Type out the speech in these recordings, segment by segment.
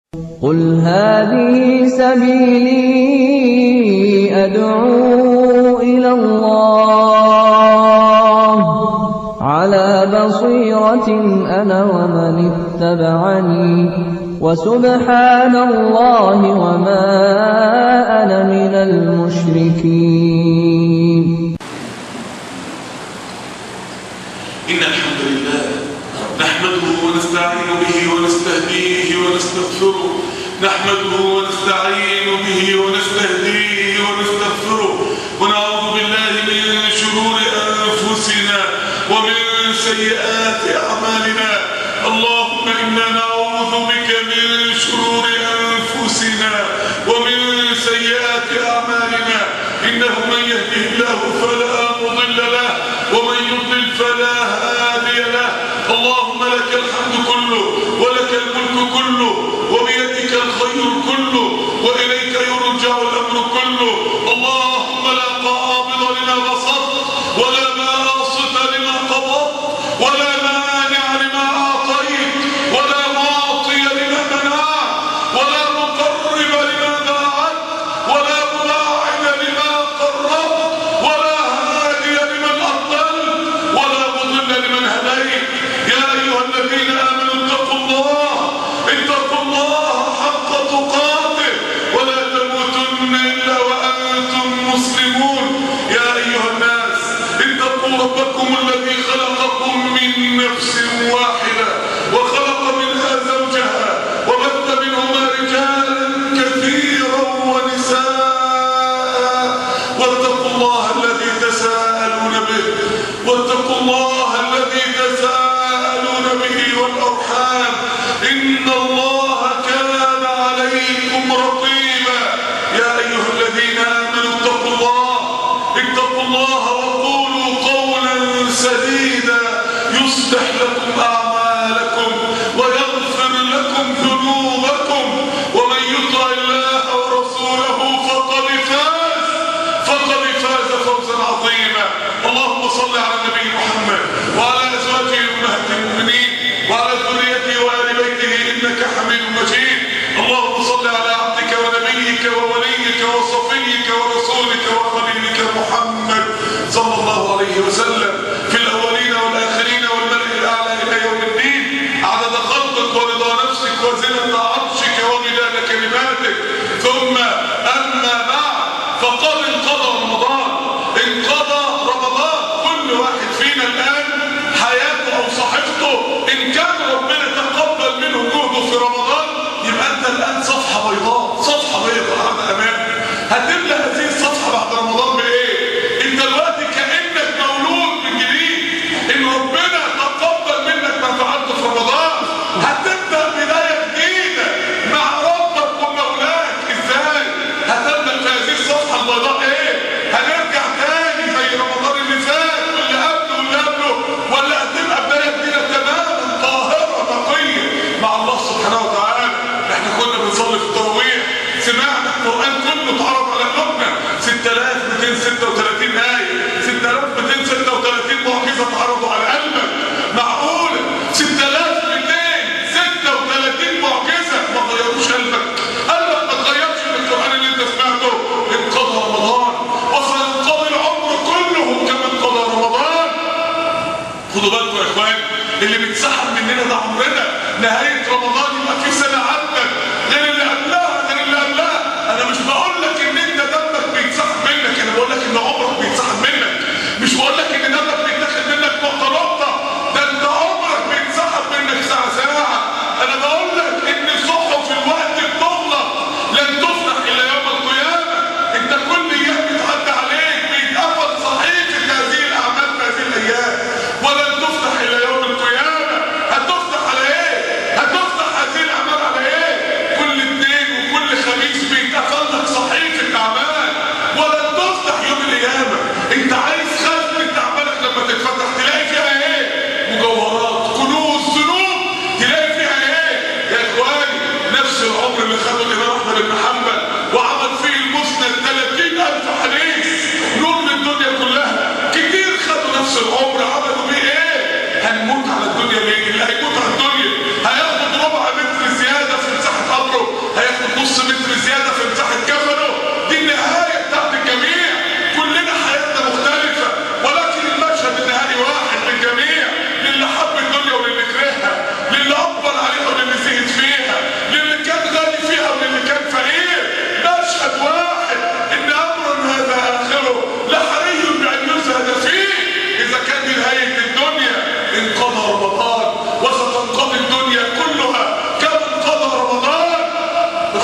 قُلْ هَٰذِهِ سَبِيلِي أَدْعُو إِلَى اللَّهِ ۚ عَلَىٰ بَصِيرَةٍ أَنَا وَمَنِ اتَّبَعَنِي ۖ وَسُبْحَانَ اللَّهِ وَمَا أَنَا مِنَ الْمُشْرِكِينَ. إن الحمد لله نحمده ونستعين به ونستهديه ونستغفره نحمده ونستعين به ونستهديه ونستغفره ونعوذ بالله من شرور أنفسنا ومن سيئات أعمالنا. اللهم إنا نعوذ بك من شرور أنفسنا ومن سيئات أعمالنا. إنه من يهده الله فلا مضل له ومن يضلل فلا هادي له. اللهم لك الحمد كله ولك الملك كله وبيدك الخير كله وإليك يرجع الأمر كله. اللهم لا قابض لما بسطت ولا باسط لما قبضت ولا مانع لما أعطيت ولا معطي لما منعت ولا مقرب لما باعت ولا مباعد لما قربت ولا هادي لمن أضللت ولا مضل لمن هديت. يا أيها الذين آمنوا اتقوا الله حق تقاته ولا تموتن إلا وأنتم مسلمون. يا أيها الناس اتقوا ربكم الذي خلقكم من نفس واحدة وخلق منها زوجها وبث منهما رجالا كثيرا ونساء واتقوا الله الذي تساءلون به والأرحام إن الله كان عليكم رقيبا. يا أيها الذين آمنوا اتقوا الله وقولوا قولا سديدا يصلح لكم أعمالكم ويغفر لكم ذنوبكم ومن يطع الله ورسوله فقد فاز فوزا عظيما. اللهم صل على النبي محمد وعلى أزواجه أمهات المؤمنين وعلى ذريته وآل بيته إنك حميد مجيد. اللهم صل على عبدك ونبيك ووليك وصفيك ورسولك وخليلك محمد صلى الله عليه وسلم في الأولين والآخرين والملأ الأعلى إلى يوم الدين عدد خلقك ورضا نفسك وزنة عرشك ومداد كلماتك. ثم أما بعد فقد انقضى رمضان. كل واحد فينا الآن حياته أو صحيفته إن كان ربنا تقبل منه جهده في رمضان يبقى أنت الآن صفحة بيضاء على أمامك. هتملى هذه الصفحة بعد رمضان بإيه؟ أنت دلوقتي كأنك مولود من جديد. إن ربنا تقبل منك ما فعلته في رمضان هتبدأ بداية جديدة مع ربك ومولاك. إزاي؟ هتبدأ في هذه الصفحة البيضاء إيه؟ هنرجع تاني زي رمضان اللي فات واللي قبله ولا هتبقى بداية جديدة تماما طاهرة نقية مع الله سبحانه وتعالى. احنا كنا بنصلي في التراويح سمعنا القرآن كله اتعرض على قلوبنا 6236 آية 6236 معجزة اتعرضوا على قلبك. معقولة 6236 معجزة ما غيروش قلبك ما تغيرش من القرآن اللي انت سمعته. انقضى رمضان وسينقضي العمر كله كما انقضى رمضان. خدوا بالكم يا اخوان اللي بيتسحب مننا ده عمرنا. نهاية رمضان يبقى في سنة عدت غير اللي قبلها. انا مش بقول لك ان انت دمك بيتسحب منك، انا بقول لك ان عمرك بيتسحب منك. مش بقول لك ان دمك بيتاخد منك نقطة ده انت عمرك بيتسحب منك ساعة. انا بقول لك ان صحف الوقت بتغلق لن تفتح الا يوم القيامة. انت كل ايام بتعدي عليك بيتقفل صحيفة هذه الاعمال في هذه الايام ولن تفتح الا يوم القيامة. هتفتح على ايه؟ هتفتح هذه الاعمال على ايه؟ كل اثنين وكل خميس بيتقفل لك صحيفة اعمال ولن تفتح يوم القيامة. انت عايز خزنة اعمالك لما تتفتح تلاقي فيها ايه؟ مجوهرات، كنوز، ذنوب. تلاقي فيها ايه؟ يا اخواني نفس العمر اللي خده الامام احمد بن حنبل وعمل فيه المسند 30,000 حديث نور للدنيا كلها. كتير خدوا نفس العمر عملوا بيه ايه؟ هنموت على الدنيا. ليه؟ اللي هيموت على الدنيا هياخد ربع متر زيادة في مساحة قبره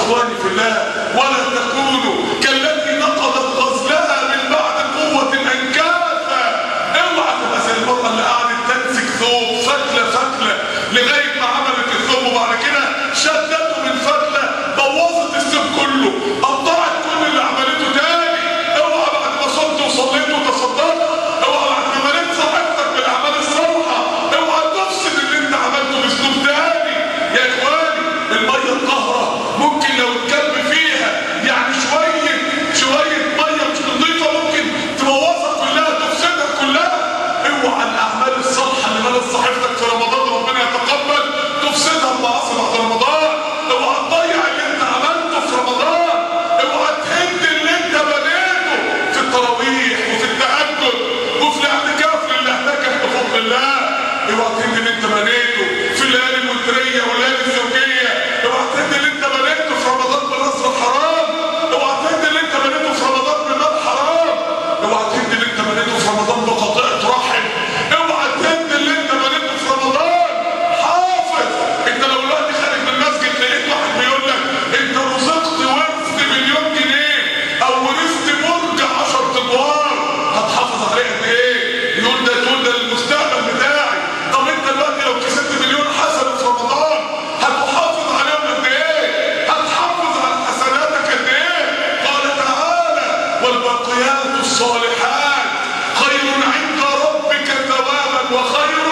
اخواني في الله، ولا تكونوا كالتي نقضت غزلها من بعد قوة انكاثا. اوعى تبقى زي المرأة اللي قعدت تمسك ثوب فتلة لغاية ما عملت الثوب وبعد كده شدته من فتلة بوظت الثوب كله، قطعت كل اللي عملته تاني. اوعى بعد ما صمت وصليت وتصدقت، اوعى بعد ما مليت صحتك بالاعمال الصالحة، اوعى تفسد اللي انت عملته باسلوب تاني. يا اخواني المية الطاهرة ممكن لو الكلب فيها يعني شوية مية مش نظيفة ممكن تبوظها كلها، تفسدها كلها. اوعى الاعمال الصالحة اللي ملت صحيفتك في رمضان ربنا يتقبل تفسدها المعاصي بعد رمضان. اوعى تضيع اللي انت عملته في رمضان، اوعى تهد اللي انت بنيته في التراويح وفي التهجد وفي الاعتكاف للي احتاجك بفضل الله. اوعى تهد اللي انت بنيته في الليالي الوترية والليالي الزوجية. اوعى تهد اللي انت بنيته في رمضان بنصر حرام. اوعى تهد اللي انت بنيته في رمضان بمال حرام. اوعى تهد اللي انت بنيته في رمضان بقطيعة رحم. اوعى تهد اللي انت بنيته في رمضان. حافظ، انت لو دلوقتي خارج من المسجد لقيت واحد بيقول لك انت رزقت ورث مليون جنيه او ورثت برج 10 ادوار، هتحافظ عليه قد ايه؟ يقول ده المستقبل بتاعي. طب انت دلوقتي لو كسبت مليون حسنة في رمضان هتحافظ عليهم قد ايه؟ هتحافظ على حسناتك قد ايه؟ قال تعالى والباقيات الصالحات خير عند ربك ثوابا وخير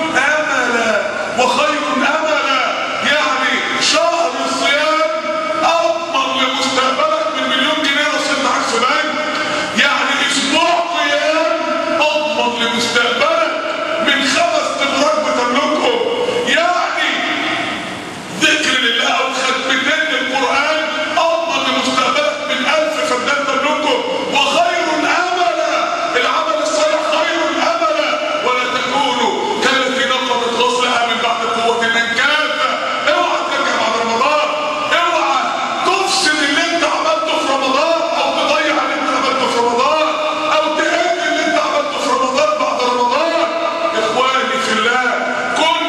املا. يعني شهر الصيام اضمن لمستقبلك من مليون جنيه رصيد معاك في بنك. يعني اسبوع قيام اضمن لمستقبلك من 5 تبراج بتملكهم. يعني ذكر لله او ختمتين للقران اضمن لمستقبلك من 1000 فدان تملكهم. وخير املا، العمل الصالح خير املا. ولا تكونوا كالتي نقضت غزلها من بعد قوة انكاثا. اوعى ترجع بعد رمضان، اوعى تفسد اللي انت عملته في رمضان او تضيع اللي انت عملته في رمضان او تهد اللي انت عملته في رمضان بعد رمضان. اخواني في الله كن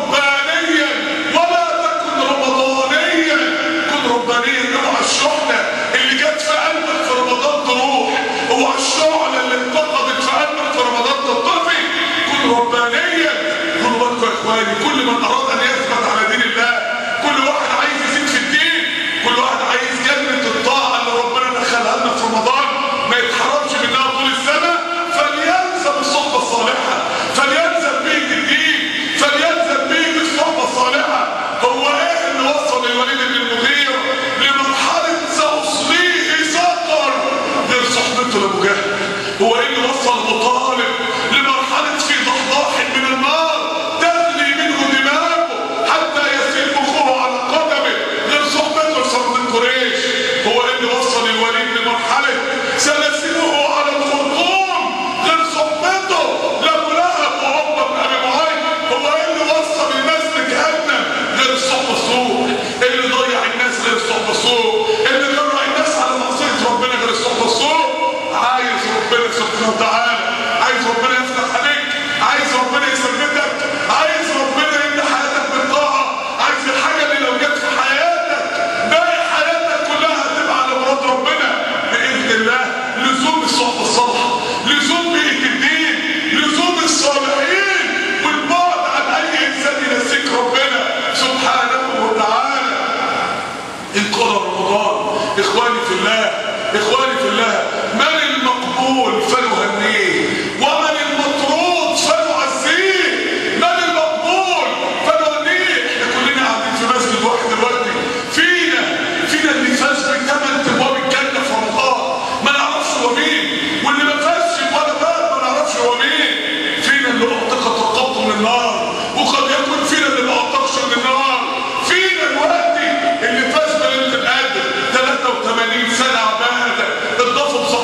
ربانيا ولا تكن رمضانيا. كن ربانيا، اوعى الشحنة اللي جت في قلبك في رمضان تروح، اوعى الشعلة اللي انتقدت في قلبك في رمضان تطفي. كن ربانيا. خدوا بالكم يا اخواني، كل من اراد ان يثبت على دين الله، كل واحد عايز يزيد في الدين، كل واحد عايز جنة الطاعة اللي ربنا دخلها لنا في رمضان ما يتحرمش منها طول السنة، فليلزم الصحبة الصالحة، فليلزم بيت الدين، فليلزم بيت الصحبة الصالحة. هو ايه اللي وصل الوليد بن المغيرة لمرحلة سأصليه سقر غير صحبته لأبو جهل؟ هو ايه اللي وصل ابو طالب لمرحلة في ضحضاح من النار تغلي منه دماغه حتى يسيل مخه على قدمه غير صحبته لصمد قريش؟ هو ايه اللي وصل الوليد لمرحلة سلاسله على الخرطوم غير صحبته لابو لهب وعقبة بن ابي معيط؟ هو ايه اللي وصل الناس لجهنم غير الصحبة السوء؟ اللي ضيع الناس غير الصحبة السوء؟ اللي جرع الناس على معصية ربنا غير الصحبة السوء؟ عايز ربنا سبحانه وتعالى، عايز ربنا يفتح عليك، عايز ربنا يثبتك، عايز ربنا يملى حياتك بالطاعة، عايز الحاجة اللي لو جت في حياتك باقي حياتك كلها هتبقى على مراد ربنا بإذن الله. لزوم الصحبة الصالحة، لزوم بيئة الدين، لزوم الصالحين، والبعد عن أي إنسان ينسيك ربنا سبحانه وتعالى. انقضى رمضان. إخواني في الله، من المقبول فنهنيه ومن المطرود فنعزيه. من المقبول فنهنيه. احنا كلنا قاعدين في مسجد واحد دلوقتي، فينا اللي فاز ب8 ابواب الجنه في رمضان ما نعرفش هو مين، واللي ما فازش ولا باب ما نعرفش هو مين. فينا اللي اعتقت رقبته من النار، وقد يكون فينا اللي ما اعتقش من النار. فينا دلوقتي اللي فاز بليله القدر 83 سنه عباده اضافوا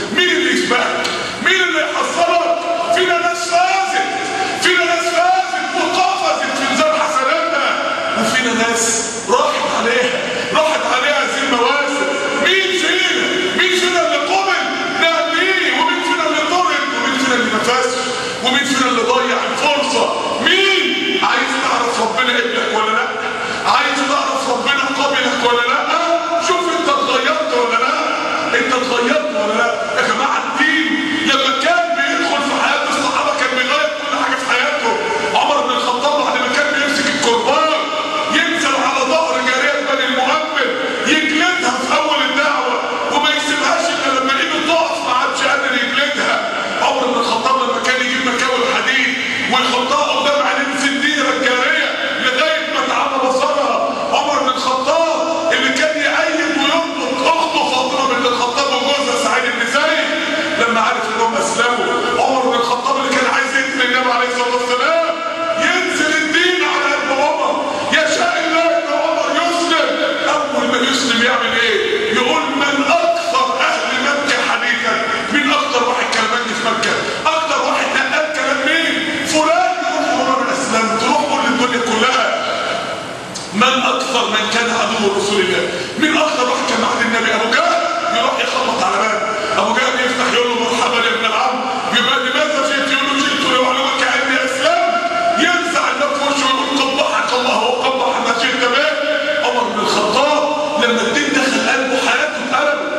مين اللي يسبقك؟ مين اللي يحصلك؟ فينا ناس فازت، فينا ناس فازت وقفزت في ميزان حسناتها، وفينا ناس راحت عليها هذه المواسم. مين فينا اللي قبل نهديه، ومين فينا اللي طرد، ومين فينا اللي ما فازش، ومين فينا اللي ضيع الفرصه؟ مين عايز تعرف ربنا قبلك ولا لا؟ عايز تعرف ربنا قبلك ولا لا؟ شوف انت اتغيرت ولا لا؟ انت اتغيرت ولا لا؟ يا جماعه الدين لما كان بيدخل في حياه الصحابه كان بيغير كل حاجه في حياتهم. عمر بن الخطاب بعد ما كان بيمسك الكرباج ينزل على ظهر جاريه بني المؤمن يجلدها في اول الدعوه وما يسيبهاش الا لما ايده تقف ما عادش قادر يجلدها. عمر بن الخطاب لما كان يجيب مكاوي الحديد ويحطها قدام عينين سنديره الجاريه لغايه ما تعمى بصرها. عمر بن الخطاب اللي كان يأيد ويربط اخته فاطمه بنت الخطاب وجوزها سعيد بن زيد لما عرف انهم اسلموا. عمر بن الخطاب اللي كان عايز يقتل النبي عليه الصلاه والسلام ينزل الدين على قلب عمر. يشاء الله ان عمر يسلم. اول ما يسلم يعمل ايه؟ يقول من اكثر اهل مكه حديثا، من اكثر واحد كلمني في مكه، اكثر واحد نقل كلام مين؟ فلان. يقول عمر انا اسلمت. تروح قول للدنيا كلها من اكثر من كان عدو رسول الله، من اكثر واحد كان عند النبي؟ ابو جهل. يروح يخبط على باب ابو جهل يفتح يقول له مرحبا يا ابن العم. يبقى لماذا جئت؟ يقول له جئت لأعلمك اني اسلمت. ينزع النار في وشه ويقول قبحك الله وقبح ما جئت به. عمر بن الخطاب لما الدين دخل قلبه حياته اتقلبت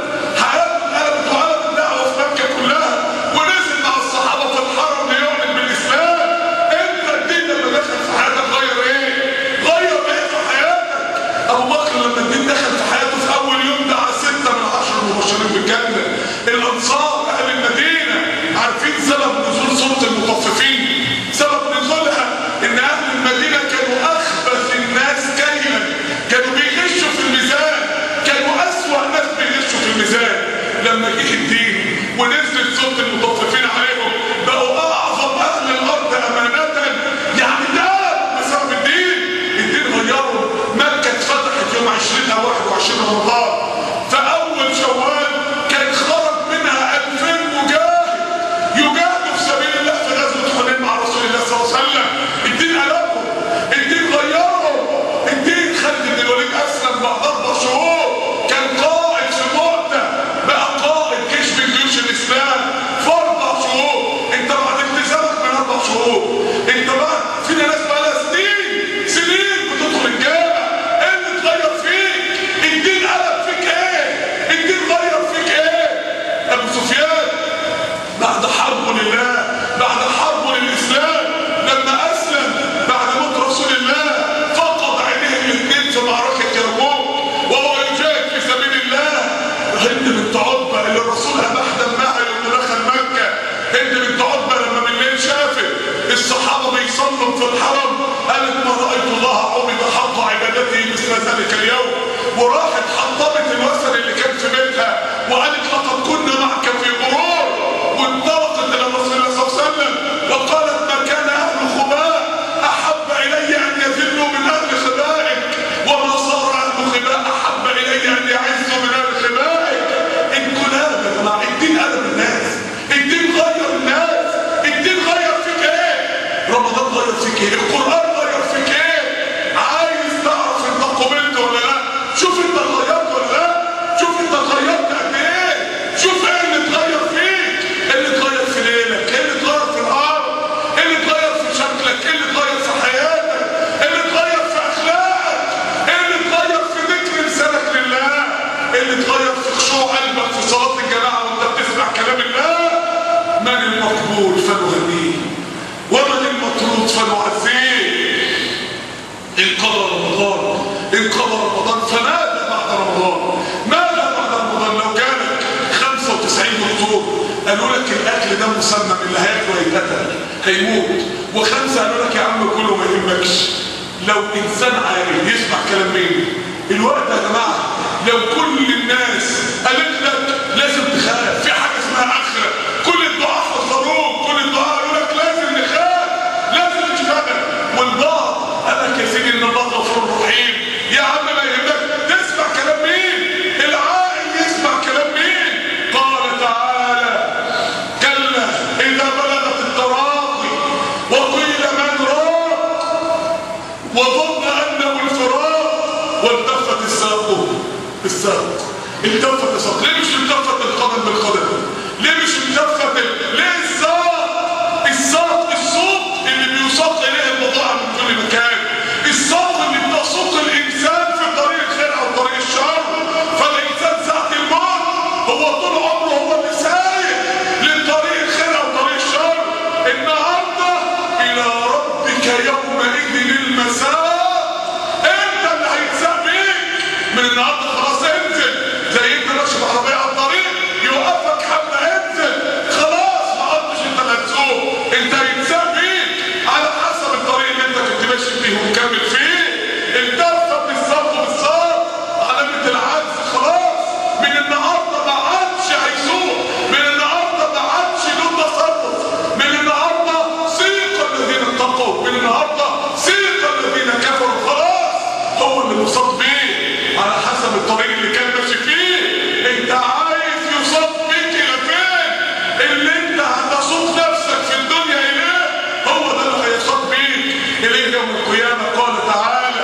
وقلب الدعوه في مكه كلها ونزل مع الصحابه في الحرم ليعلن بالاسلام. انت الدين لما دخل في حياتك غير ايه؟ غير ايه في حياتك؟ ابو بكر لما الدين دخل في حياته في اول يوم دعا 6 من 10 المبشرين بالجنه. الانصار اهل المدينه عارفين سبب نزول سوره المطففين؟ سبب نزولها ان اهل المدينه كانوا اخبث الناس كيلا، كانوا بيغشوا في الميزان، كانوا اسوأ ناس بيغشوا في الميزان. لما جه الدين ونزلت سوره المطففين عليهم بقوا اعظم اهل الارض امانه. يعني ده بسبب الدين غيروا. مكه اتفتحت يوم 20 او 21 رمضان، فاول شوال كان خرج منها 2000 مجاهد يجاهدوا في سبيل الله في غزوه حنين مع رسول الله صلى الله عليه وسلم. الدين قلبهم، الدين غيرهم. الدين خالد بن الوليد اسلم بعد 4 شهور، كان قائد في مؤتة بقى قائد جيش من جيوش الاسلام في 4 شهور. انت بعد التزامك من 4 شهور، انت بقى فينا ناس بقى لها سنين بتدخل الجامع. ايه اللي اتغير فيك؟ الدين قلب فيك ايه؟ الدين غير فيك ايه؟ ابو سفيان بعد حربه لله، بعد حربه للاسلام، لما اسلم بعد موت رسول الله فقد عينيه الاثنين في معركه يرموك وهو يجاهد في سبيل الله. هند بنت عتبه اللي الرسول اباح دمها لما دخل مكه، هند بنت عتبه لما بالليل شافت الصحابه بيصلوا في الحرم قالت ما رايت الله عبد حق عبادته مثل ذلك اليوم، وراحت حطمت الوثن اللي كان في بيتها وقالت لقد كنا معك في غرور، وانطلقت الى رسول الله صلى الله عليه وسلم وقالت ما كان اهل خباء احب الي ان يذلوا من اهل خبائك، وما صار اهل خباء احب الي ان يعزوا من اهل خبائك. انقلاب يا جماعه. الدين قلب الناس، الدين غير الناس. الدين غير فيك ايه؟ رمضان غير فيك ايه؟ القران غير فيك ايه؟ عايز تعرف انت قبلت ولا لا؟ شوف انت اتغيرت ولا لا؟ شوف انت اتغيرت قد ايه؟ شوف ايه اللي اتغير فيك؟ ايه اللي اتغير في ليلك؟ ايه اللي اتغير في الارض؟ ايه اللي اتغير في شكلك؟ ايه اللي اتغير في حياتك؟ ايه اللي اتغير في اخلاقك؟ ايه اللي اتغير في ذكر لسانك لله؟ ايه اللي اتغير في خشوع قلبك في صلاه الجماعه وانت بتسمع كلام الله؟ من المقبول فنهديه ومن المطرود فنعزيه. انقضى رمضان فماذا بعد رمضان؟ ماذا بعد رمضان؟ لو جالك 95 دكتور قالوا لك الاكل ده مسمم، اللي هياكله هيتقتل هيموت، و5 قالوا لك يا عم كله ما يهمكش، لو انسان عاقل يسمع كلام مين؟ الوقت يا جماعه لو كل الناس قالت لك لازم تخاف، في حاجه اسمها اخره، كل الدعاء حذروك، كل الدعاء قالوا لك لازم نخاف، لازم نشتغل، والبعض قال لك يا سيدي ان الله غفور رحيم، يا عم ما يهمك، تسمع كلام مين؟ العاقل يسمع كلام مين؟ قال تعالى التفت الساق. ليه مش التفت القدم بالقدم؟ ليه مش التفت ليه الساق؟ الساق الصوت اللي بيساق اليه البضاعه من كل مكان، الساق اللي بتسوق الانسان في طريق الخير او طريق الشر. فالانسان ساعه الموت هو طول عمره هو اللي سايق لطريق الخير او طريق الشر. النهارده الى ربك يومئذ المساء، انت اللي هيتساق بيك من النهارده. خلاص انزل، زي انت ماشي بعربيه على الطريق يوقفك حمله انزل، خلاص ما عدتش انت اللي هتسوق، انت هيتساق بيك على حسب الطريق اللي انت كنت ماشي فيه ومكمل فيه. التفت بالساق بالساق علامه العجز. خلاص من النهارده ما عادش هيسوق، من النهارده ما عادش له تصرف، من النهارده سيق الذين اتقوا، من النهارده سيق الذين كفروا. خلاص هو اللي مصاب بيه على حسب الطريق اللي كان ماشي فيه. انت عايز يصاب بيك الى فين؟ اللي انت هتسوق نفسك في الدنيا اليه هو ده اللي هيصاب بيك اليه يوم القيامه. قال تعالى: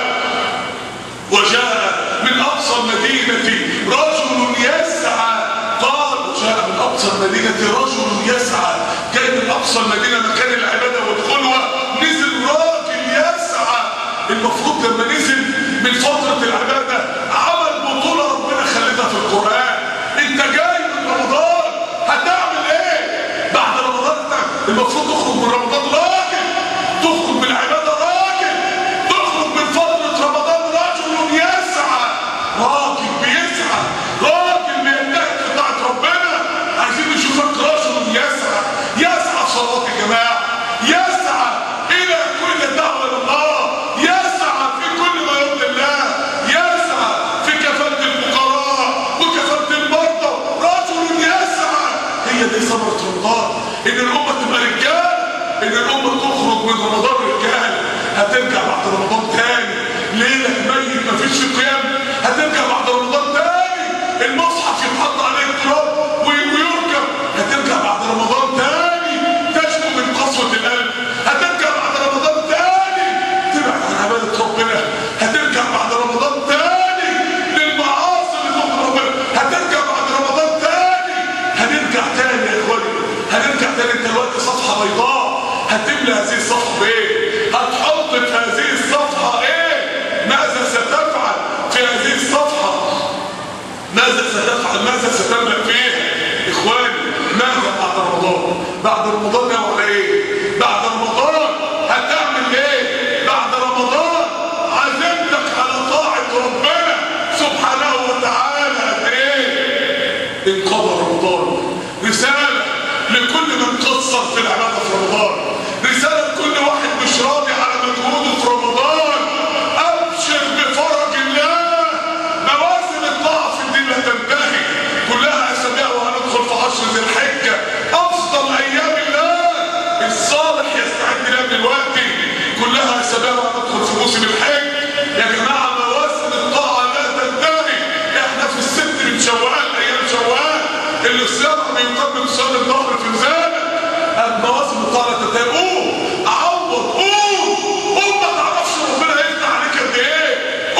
وجاء من اقصى المدينه رجل يسعى. قال وجاء من اقصى المدينه رجل يسعى، جاي من اقصى المدينه مكان العباده والخلوه، نزل راجل يسعى. المفروض لما نزل من فتره العباده عمل بطوله ربنا خلتها في القران. انت جاي من رمضان هتعمل ايه؟ بعد رمضان المفروض تخرج من رمضان راجل، تخرج من العباده راجل، تخرج من فتره رمضان رجل يسعى. راجل بيسعى، راجل بيجتهد في طاعه ربنا. عايزين نشوفك رجل يسعى، يسعى صلاه الجماعه، يسعى الى كل دعوه لله، يسعى في كل ما يرضي الله، يسعى في كفاله الفقراء وكفاله المرضى. رجل يسعى. هي دي ثمره رمضان، ان الامه تبقى رجال، ان الامه تخرج من رمضان رجال. هترجع بعد رمضان تاني ليله ميت مفيش قيام، هترجع بعد رمضان تاني المصحف يتحط عليه التراب ويركب، هترجع بعد رمضان تاني تشكو من قسوه القلب، هترجع بعد رمضان تاني تبعد عن عباده ربنا، هترجع بعد رمضان تاني للمعاصي اللي تغضب ربنا، هترجع بعد رمضان تاني. هنرجع تاني يا اخواني، هنرجع تاني. انت دلوقتي صفحه بيضاء، هتملى هذه الصفحه بايه؟ هتحط في هذه الصفحه ايه؟ ماذا ستفعل في هذه الصفحه؟ ماذا ستفعل؟ ماذا ستملأ فيها؟ اخواني ماذا بعد رمضان؟ بعد رمضان ناوي على ايه؟ بعد رمضان هتعمل ايه؟ بعد رمضان عزمتك على طاعه ربنا سبحانه وتعالى قد ايه؟ انقضى رمضان. رساله لكل من قصر في العباده في رمضان، رساله لكل واحد مش راضي على مجهوده في رمضان. ابشر بفرج الله، مواسم الطاعه في الدين لا تنتهي، كلها اسابيع وهندخل في 10 ذي الحجه، افضل ايام الله. الصالح يستعد لها دلوقتي، كلها اسابيع وهندخل في موسم الحج. يا جماعه مواسم الطاعه لا تنتهي. احنا في الست من شوال، ايام شوال اللي الصيام بيقدم صيام الظهر في ميزانك. مواسم الطاعه لا تنتهي. قوم عوض، قوم ما تعرفش ربنا هيفتح عليك قد ايه.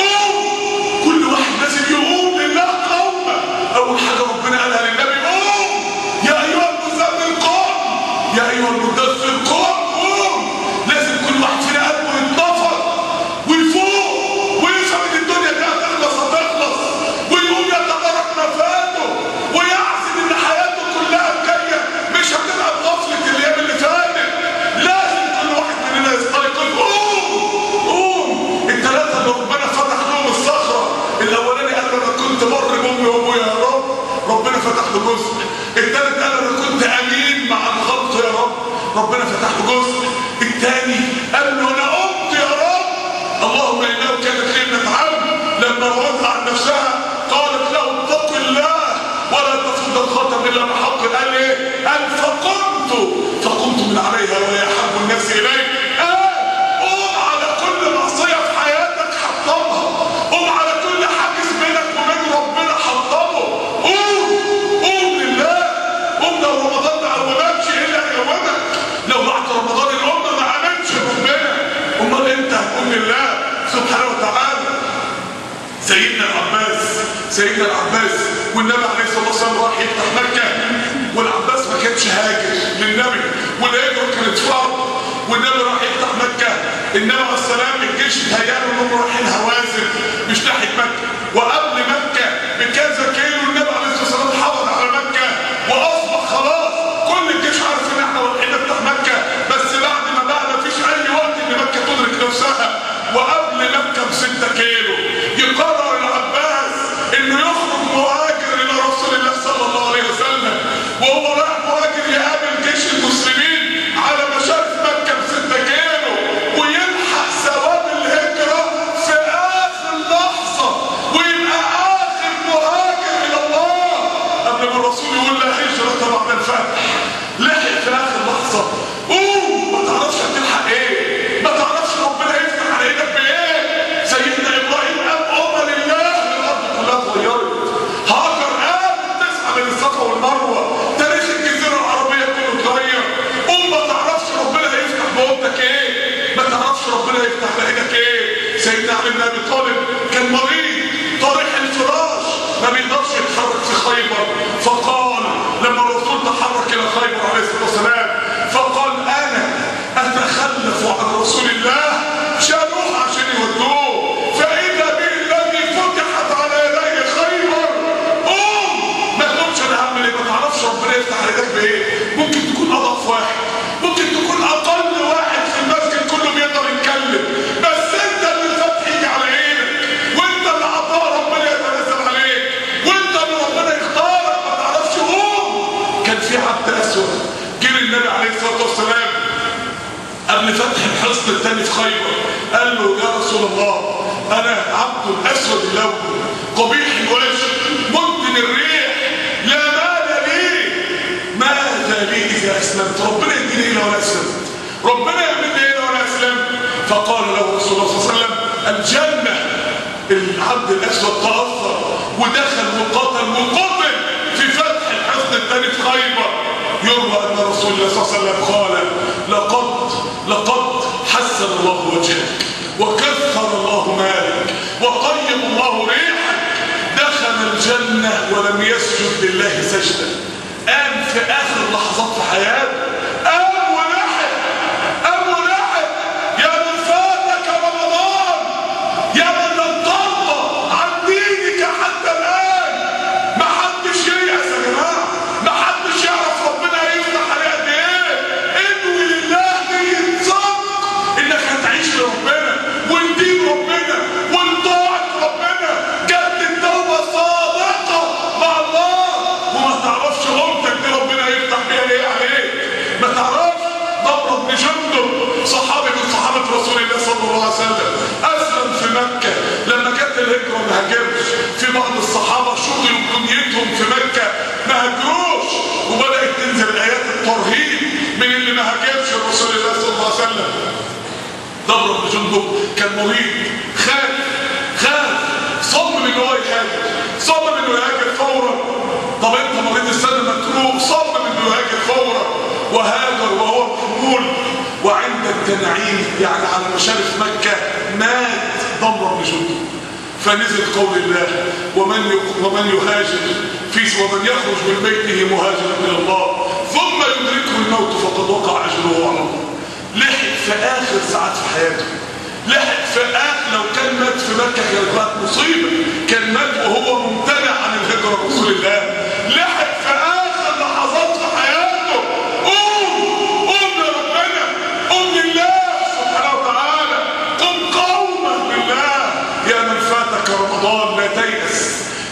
قوم، كل واحد لازم يقوم لله قوما. اول حاجه ربنا قالها للنبي: قوم يا ايها المزمل قم، يا ايها المدثر قم. لازم كل واحد فينا قلبه يتنفض ويفوق ويفهم ان الدنيا دي هتخلص ويقوم يتدارك ما فاته ويعزم ان حياته كلها جايه مش هتبقى بغفله الايام اللي فاتت. لازم كل واحد مننا يستيقظ. قوم. الثلاثه اللي ربنا فتح لهم الصخره، الاولاني قال انا كنت بر بامي وابويا يا رب، ربنا فتح له جزء. الثالث قال انا كنت امين مع الخلق يا رب، ربنا فتح له جزء. الثاني قال له انا قمت يا رب، اللهم انه كانت كلمه عبد لما وضع عن نفسها قالت له اتق الله ولا تفض الخاتم الا بحق. قال ايه؟ قال فقمت من عليها وهي احب الناس اليك. قوم على كل معصيه في حياتك حطمها، قوم على كل حاجز بينك وبين ربنا حطمه. قوم لله. قوم. لو رمضان ما قومكش ايه اللي هيقومك؟ لو بعد رمضان الامه ما عملتش ربنا، امال امتى هتقوم لله سبحانه وتعالى؟ سيدنا العباس سيدنا العباس والنبي عليه الصلاه والسلام راح يفتح مكه، والعباس ما كانش هاجر للنبي، والهجره كانت فرض، والنبي راح يفتح مكه. النبي عليه السلام الجيش اتهيأوا انهم رايحين هوازن مش ناحيه مكه، وقبل مكه بكذا كيلو النبي عليه الصلاه والسلام حافظ على مكه، واصبح خلاص كل الجيش عارف ان احنا رايحين نفتح مكه، بس بعد ما بقى مفيش اي وقت ان مكه تدرك نفسها، وقبل مكه ب6 كيلو يقرر العباس انه يخرج مهاجر الى رسول الله صلى الله عليه وسلم، وهو رايح مهاجر يقابل جيش المسلمين على مشارف مكه ب6 كيلو، ويلحق ثواب الهجره في اخر لحظه، ويبقى اخر مهاجر الى الله قبل ما الرسول يقول لا هجره بعد الفتح. لحق في اخر لحظه. ما تعرفش هتلحق ايه، ما تعرفش ربنا يفتح على ايدك بايه. سيدنا ابراهيم قام لله، الارض كلها اتغيرت. هاجر قامت تسعى بين الصفا والمروه، تاريخ الجزيره العربيه كله اتغير. ما تعرفش ربنا هيفتح بوابتك ايه، ما تعرفش ربنا يفتح بايدك ايه. سيدنا علي بن ابي طالب كان مريض طريح الفراش، ما بيقدرش يتحرك في خيبر، فقال لما الرسول تحرك الى خيبر عليه الصلاه والسلام فقال انا اتخلف عن رسول الله، شالوه عشان يودوه، فاذا به الذي فتحت على يديه خيبر. ما تقولش انا هعمل ايه، ما تعرفش ربنا يفتح عليك بايه. ممكن تكون اضعف واحد، ممكن تكون اقل واحد في المسجد كله بيقدر يتكلم، بس انت اللي الفتح يجي على عينك، وانت اللي عطاء ربنا يتنزل عليك، وانت اللي ربنا يختارك. ما تعرفش. كان في عبد اسود جه للنبي عليه الصلاه والسلام قبل فتح الحصن الثاني في خيبر، قال له يا رسول الله انا عبد اسود اللون قبيح الوجه منتن الريح، لا مال لي، ماذا لي اذا اسلمت؟ ربنا يديني ايه لو انا اسلمت؟ ربنا يعمل ايه لو انا اسلمت؟ فقال له رسول الله صلى الله عليه وسلم الجنه. العبد الاسود تاثر ودخل وقتل في فتح الحصن الثاني في خيبر. يروى ان رسول الله صلى الله عليه وسلم قال لقد حسن الله وجهك وكثر الله مالك وطيب الله ريحك. دخل الجنه ولم يسجد لله سجده. قام في اخر لحظات في حياته قام ولحق يا من فاتك رمضان، يا من لم ترضى عن دينك حتى الان. ما حدش ييأس يا جماعه، ما حدش يعرف ربنا هيفتح عليه قد ايه. انوي لله نية صدق انك هتعيش لربنا ولدين ربنا ولطاعة ربنا، جدد توبة صادقة مع الله، وما تعرفش غلطك دي ربنا يفتح بيها ايه عليك. ما تعرفش. ضمر بن جندب صحابي من صحابة رسول الله صلى الله عليه وسلم اسلم في مكة لما كانت الهجرة ما هاجرش. في بعض الصحابة شغلوا بدنيتهم في مكة ما هاجروش، وبدأت تنزل آيات الترهيب من اللي ما هاجرش رسول الله صلى الله عليه وسلم. ضمر بن جندب كان مريض، خاف صمم انه هو يهاجر، صمم انه يهاجر فورا. طب انت مريض السنة متروك، صمم انه يهاجر فورا، وهاجر وهو محمول. وعند التنعيم يعني على مشارف مكة مات ضمر بن جندب. فنزل قول الله ومن يهاجر ومن يخرج من بيته مهاجرا الى الله ثم يدركه الموت فقد وقع اجره على الله. لحق في اخر ساعات في حياته، لحق في اخر. لو كان مات في مكه كانت بقت مصيبه، كان مات وهو ممتنع عن الهجره رسول الله. لحق في اخر لحظات في حياته. قوم لربنا، قوم لله سبحانه وتعالى، قم قوما لله. يا من فاتك رمضان لا تيأس،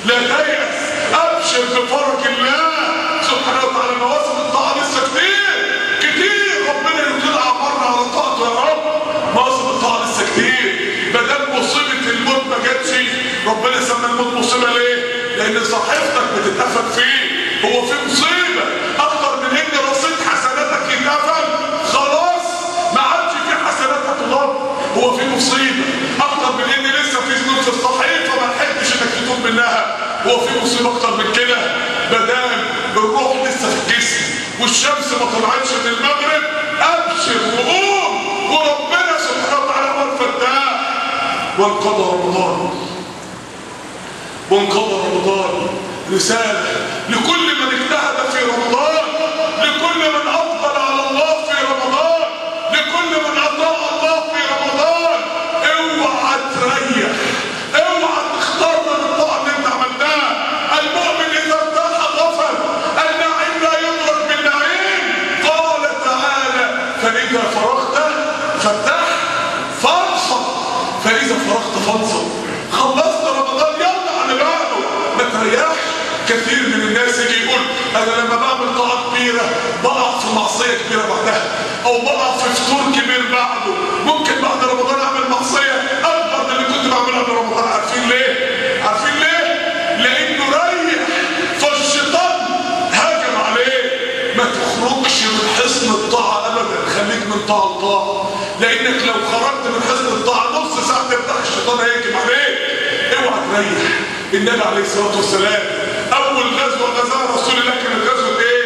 ابشر بفرج الله سبحانه وتعالى. مواسم الطاعه لسه كتير ربنا يطلع عمرنا على طاعته يا رب. مواسم الطاعه لسه كتير. بدل مصيبه الموت ما جاتش، ربنا سمى الموت مصيبه ليه؟ لان صحيفتك بتتقفل فيه. هو في مصيبه اكتر من ان رصيد حسناتك يتقفل خلاص ما عادش في حسنات هتضاف؟ هو في مصيبه اكتر من ان لسه في ذنوب في الصحيفه ما لحقتش انك تتوب منها؟ هو في مصيبه اكتر من كده؟ بدل الروح لسه في الجسم والشمس ما طلعتش من المغرب، ابشر وقوم، وربنا سبحانه وتعالى هو الفتاح. وانقضى رمضان وانقضى رمضان. رسالة لكل من اجتهد في رمضان، لكل من أقبل على الله في رمضان، لكل من أطاع الله في رمضان. اوعى تريح، اوعى تختار من الطاعة اللي انت عملناها. المؤمن إذا ارتاح غفل، النعيم لا يدرك بالنعيم. قال تعالى: فإذا فرغت فارتاح فانصب، فإذا فرغت فانصب. خلصت رمضان يلا على بعده، ما تريحش. كثير من الناس يجي يقول: انا لما بعمل طاعه كبيره بقع في معصيه كبيره بعدها، او بقع في فطور كبير بعده. ممكن بعد رمضان اعمل معصيه اكبر من اللي كنت بعملها قبل رمضان. عارفين ليه؟ عارفين ليه؟ لانه ريح، فالشيطان هاجم عليه. ما تخرجش من حصن الطاعه ابدا، خليك من طاعه لطاعه، لانك لو خرجت من حصن الطاعه نص ساعه تفتح الشيطان هيهجم عليك. اوعى تريح. النبي عليه الصلاه والسلام اول غزوه غزاها رسول الله كانت غزوه ايه؟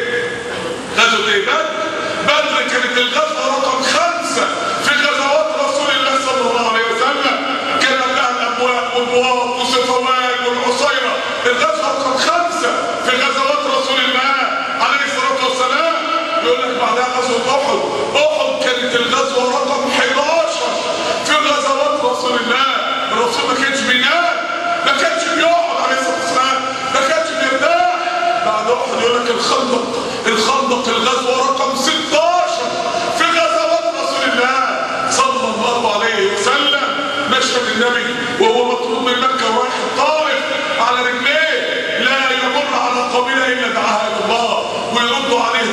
غزوه ايه؟ بدر كانت الغزوه رقم 5 في غزوات رسول الله صلى الله عليه وسلم. كان قبلها الابواب والبواط وصفوان والعصيره. الغزوه رقم 5 في غزوات رسول الله عليه الصلاه والسلام. يقول لك بعدها غزوه احد. احد كانت الغزوه رقم 11 في غزوات رسول الله. الرسول ما كانش بينام، ما كانش بيقعد عليه الصلاه والسلام، ما كانش بيرتاح. بعد احد يقول لك الخندق الغزوه رقم 16 في غزوات رسول الله صلى الله عليه وسلم. مشهد النبي وهو مطلوب من مكه ورايح الطائف على رجليه، لا يمر على قبيله الا دعاها الى الله ويردوا عليه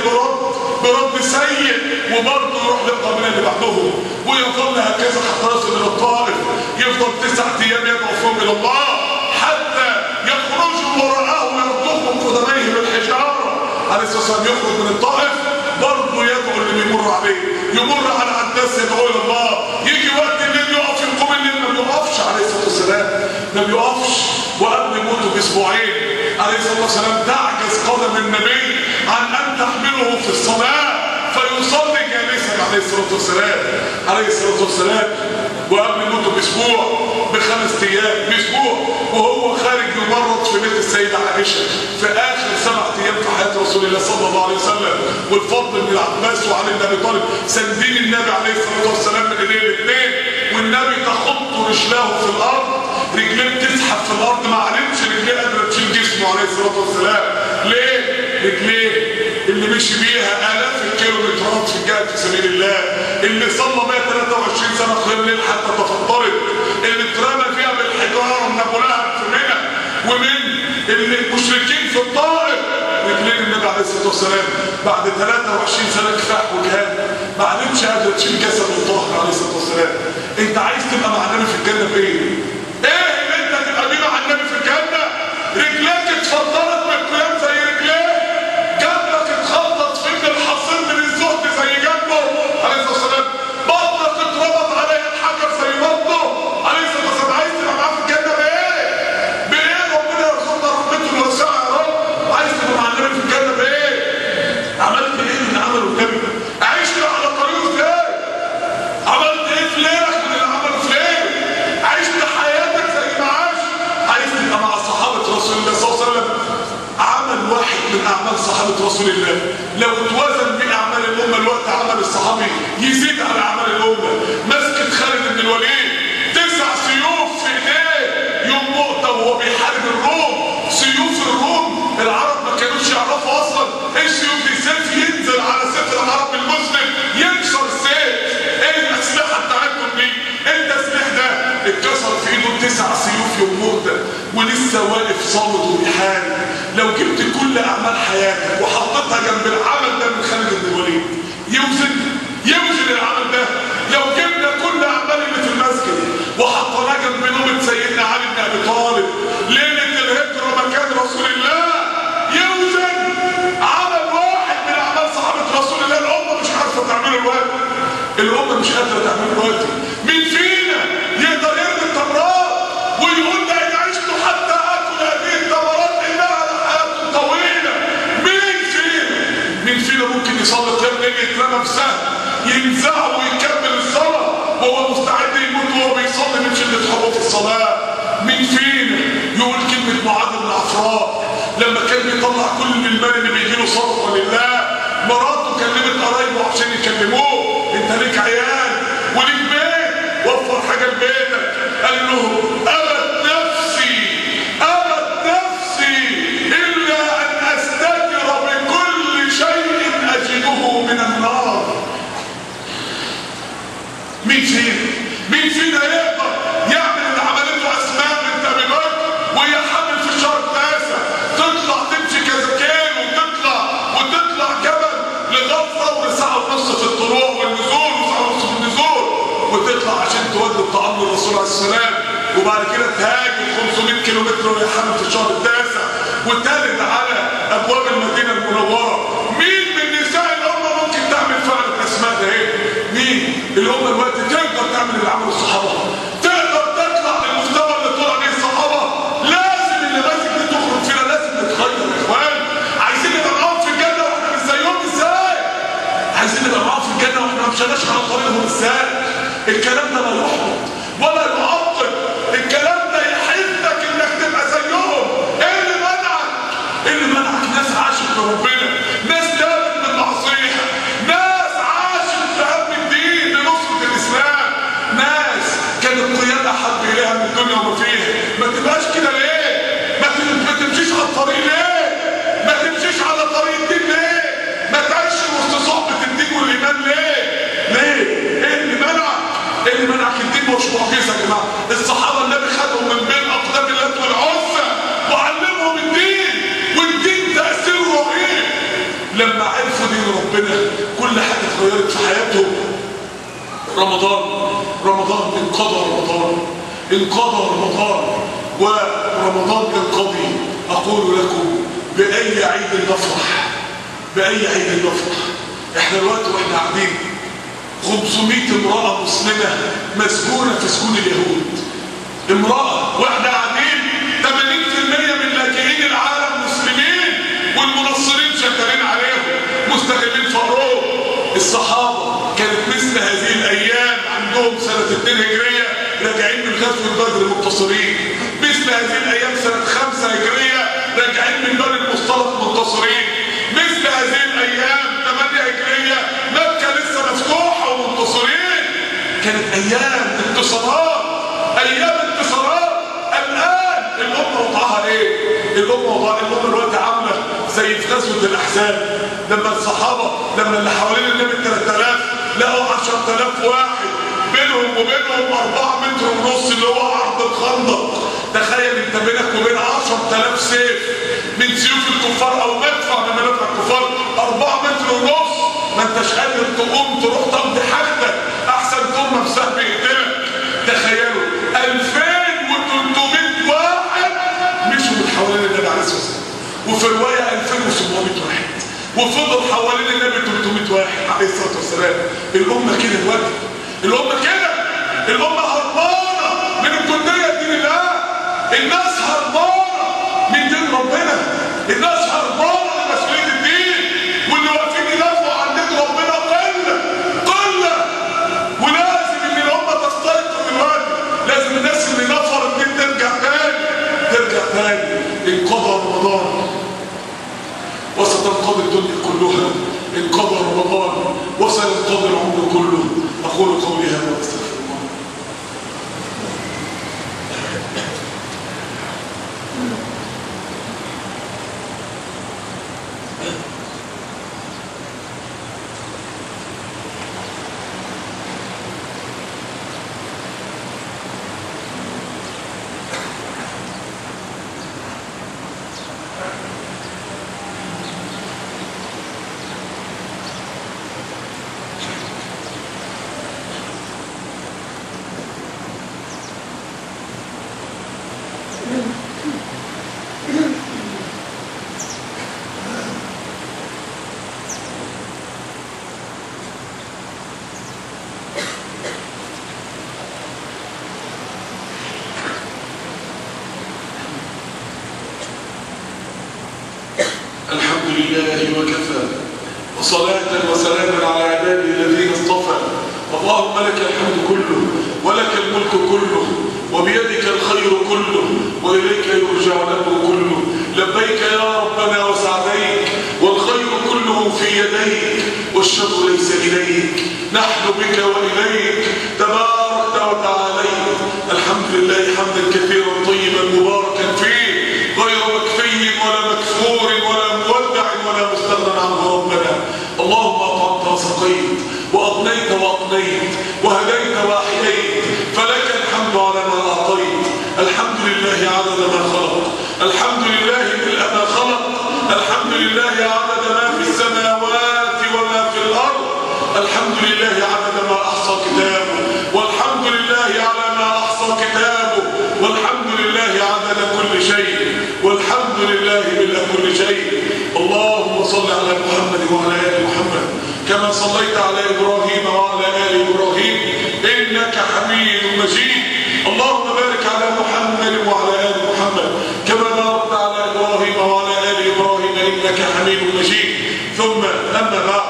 برد سيء، وبرضه يروح للقبيله اللي بعدهم ويظل هكذا حتى يصل الى الطائف. يفضل 9 ايام يدعو فيهم الى الله حتى يخرجوا وراءه ويردوهم قدميه بالحجاره. عليه الصلاه والسلام يخرج من الطائف برضه يدعو اللي بيمر عليه، يمر على عداس يدعو الى الله. يجي وقت الليل يقف يقوم الليل، ما بيقفش عليه الصلاه والسلام، ما بيقفش. وقبل موته باسبوعين عليه الصلاه والسلام تعجز قدم النبي عن ان تحمله في الصلاه فيصلي جالسا عليه الصلاه والسلام. عليه الصلاه والسلام وقبل موته باسبوع، ب5 ايام، باسبوع وهو خارج يمرض في بيت السيده عائشه في اخر 7 ايام في حياه رسول الله صلى الله عليه وسلم. والفضل بن العباس وعلي بن ابي طالب ساندين النبي عليه الصلاه والسلام من ايديه الاثنين، والنبي تخط رجلاه في الارض، رجليه بتزحف في الارض، ما علمش رجليه قادره تشيل جسمه عليه الصلاه والسلام. ليه؟ رجليه اللي مشي بيها آلاف الكيلومترات في الجهاد في سبيل الله، اللي صلى 123 سنة قيام الليل حتى تفطرت، اللي اترمى فيها بالحجارة من أبو لهب في منى ومن المشركين في الطائف. رجلين النبي عليه الصلاة والسلام بعد 23 سنة كفاح وجهاد ما علمش قادرة تشيل جسد الطاهر عليه الصلاة والسلام. أنت عايز تبقى مع النبي في الجنة بإيه؟ إيه اللي أنت تبقى بيه مع النبي في الجنة؟ رجليك اتفطرت من القيام زي رجليه، جنبك اتخطط فيك الحصير من الزهد زي جنبه عليه الصلاه والسلام، بطنك اتربط عليها الحجر زي بطنه عليه الصلاه والسلام. عايز تبقى معاه في الجنه بايه؟ بايه؟ ربنا يرزقنا رحمته الواسعه يا رب. عايز تبقى مع النبي في الجنه بايه؟ عملت ايه من عمله النبي؟ عشت على طريقه ازاي؟ عملت ايه في ليلك من اللي عمله في ليلك؟ عشت حياتك زي ما عاش؟ عايز تبقى مع صحابه رسول الله صلى الله عليه وسلم. عمل واحد من اعمال صحابه رسول الله لو اتوازن باعمال الامه الوقت عمل الصحابي يزيد على اعمال الامه. مسكت خالد بن الوليد 9 سيوف في ايديه يوم مؤتة وهو بيحارب الروم. سيوف الروم العرب ما كانوش يعرفوا اصلا ايه السيوف دي. سيف ينزل على سيف العرب المسلم يكسر السيف. ايه الاسلحه بتاعتهم دي؟ ايه التسليح ده؟ اتكسر في ايده 9 سيوف يوم مؤتة ولسه واقف صامت وبيحارب. لو جبت كل اعمال حياتك وحطيتها جنب العمل ده من خالد بن الوليد يوزن العمل ده. لو جبنا كل اعمال اللي في المسجد وحطيناها جنب نوبة سيدنا علي بن ابي طالب ليله الهجره مكان رسول الله يوزن عمل واحد من اعمال صحابه رسول الله. الامه مش عارفه تعمله دلوقتي، الامه مش قادره تعمله دلوقتي. مين فينا يقدر يرمي التمرات ويقول ده انا عشت حتى اكل هذه التمرات انها لحياه طويله؟ مين فينا ممكن يصلي قيام ليل يترمى في سهم ينزعه ويكمل الصلاه وهو مستعد يموت وهو بيصلي من شده حبه في الصلاه؟ مين فينا يقول كلمة معاذ بن عفراء لما كان بيطلع كل المال اللي بيجيله صدقة لله، مراته كلمت قرايبه عشان يكلموه، انت ليك عيال وليك بيت، وفر حاجة لبيتك. قال له أبت نفسي إلا أن أستتر بكل شيء أجده من النار. مين فينا يقدر يعمل اللي عملته أسماء بنت أبي بكر وهي حامل في الشهر التاسع، تطلع تمشي كذا وتطلع جبل لغاية ثور ساعة ونص في الطلوع والنزول وساعة ونص في النزول، وتطلع عشان تودي الطعام للرسول عليه السلام، وبعد كده تهاجم 500 كيلومتر وهي حامل في الشهر التاسع وتالت على ابواب المدينه المنوره. مين من نساء الامه ممكن تعمل فعل اسماء ده؟ ايه؟ مين؟ الامه دلوقتي تقدر تعمل اللي عمله الصحابه؟ تقدر تطلع للمستوى اللي طلع عليه الصحابه؟ لازم النماذج دي تخرج فينا، لازم نتغير يا اخوان. عايزين نبقى معاهم في الجنه واحنا مش زيهم ازاي؟ عايزين نبقى معاهم في الجنه واحنا ما مشيناش على طريقهم ازاي؟ الكلام ده لا يحبط ولا يعطل، الكلام ده يحثك انك تبقى زيهم. ايه اللي منعك؟ ناس عاشت لربنا، ناس تابت من معصيه، ناس عاشت بهم الدين لنصرة الاسلام، ناس كانت القيادة احب اليها من الدنيا وما فيها. ما تبقاش كده ليه؟ ما تمشيش على الطريق ليه؟ ما تمشيش على طريق الدين ليه؟ ما تعيش وسط صحبة الدين والايمان ليه؟ ايه اللي منعك؟ ايه اللي منعك؟ الدين مش معجزة يا جماعة. الصحابة النبي خدهم من بين اقدام اللات والعزى وعلمهم الدين، والدين تأثيره رهيب. لما عرفوا دين ربنا كل حاجة اتغيرت في حياتهم. رمضان انقضى ورمضان ينقضي. اقول لكم بأي عيد نفرح؟ احنا دلوقتي واحنا قاعدين 500 امرأة مسلمة مسجونة في سجون اليهود. امرأة واحنا قاعدين 80% من لاجئين العالم مسلمين، والمنصرين شغالين عليهم مستغلين فقرهم. الصحابة كانت مثل هذه الايام عندهم سنة 2 هجرية راجعين من غزوة بدر منتصرين، مثل هذه الايام سنة 5 هجرية راجعين من بني المصطلق منتصرين، مثل هذه الايام 8 هجرية مكة لسه مفتوحة ومنتصرين. كانت ايام انتصارات. الان الامة وضعها ايه؟ الامة دلوقتي عاملة زي في غزوة الاحزاب، لما الصحابة اللي حوالين النبي 3000 لقوا 10,000 واحد بينهم وبينهم 4 متر ونص اللي هو عرض الخندق. تخيل انت بينك وبين 10,000 سيف من سيوف الكفار او مدفع من مدافع الكفار 4 متر ونص، ما انتش قادر تقوم تروح تمضي حاجتك، احسن تقوم بسهم يقتلك. تخيلوا 2300 واحد مشوا من حوالين النبي عليه الصلاه والسلام، وفي روايه 2700 واحد، وفضل حوالين النبي 300 واحد عليه الصلاه والسلام. الامه كده دلوقتي، الامه هربانه من الجنديه دين الله، الناس هربانه من دين ربنا، الناس هربانه من مسؤوليه الدين، واللي واقفين يدافعوا عن دين ربنا قله. ولازم ان الامه تستيقظ دلوقتي، لازم الناس اللي نفر الدين ترجع تاني. انقضى رمضان وستنقضي الدنيا كلها، انقضى رمضان وسينقضي العمر كله. اقول قولي هذا واستغفر الله. الحمد لله وكفى، وصلاة وسلاما على عباده الذين اصطفى. اللهم لك الحمد كله، ولك الملك كله، وبيدك الخير كله، وإليك يرجع الأمر كله. لبيك يا ربنا وسعديك، والخير كله في يديك، والشر ليس إليك، نحن بك وإليك تباركت وتعاليت. الحمد لله حمدا كثيرا طيبا مباركا فيه، غير مكفي ولا مكفور ولا مودع ولا مستغنى عنه ربنا. اللهم أطعمت وسقيت، وأغنيت وأقنيت، وهديت وأحييت، فلك الحمد على ما أعطيت. الحمد لله عدد ما خلق، الحمد لله ملء ما خلق، الحمد لله عدد ما في السماوات وما في الأرض، الحمد لله عدد ما أحصى كتابه، والحمد لله على ما أحصى كتابه، والحمد لله عدد كل شيء، والحمد لله ملء كل شيء. اللهم صل على محمد وعلى آل محمد كما صليت على إبراهيم وعلى آل إبراهيم إنك حميد مجيد. اللهم بارك على محمد وعلى آل محمد كما باركت على إبراهيم وعلى آل إبراهيم إنك حميد مجيد. ثم أما بعد،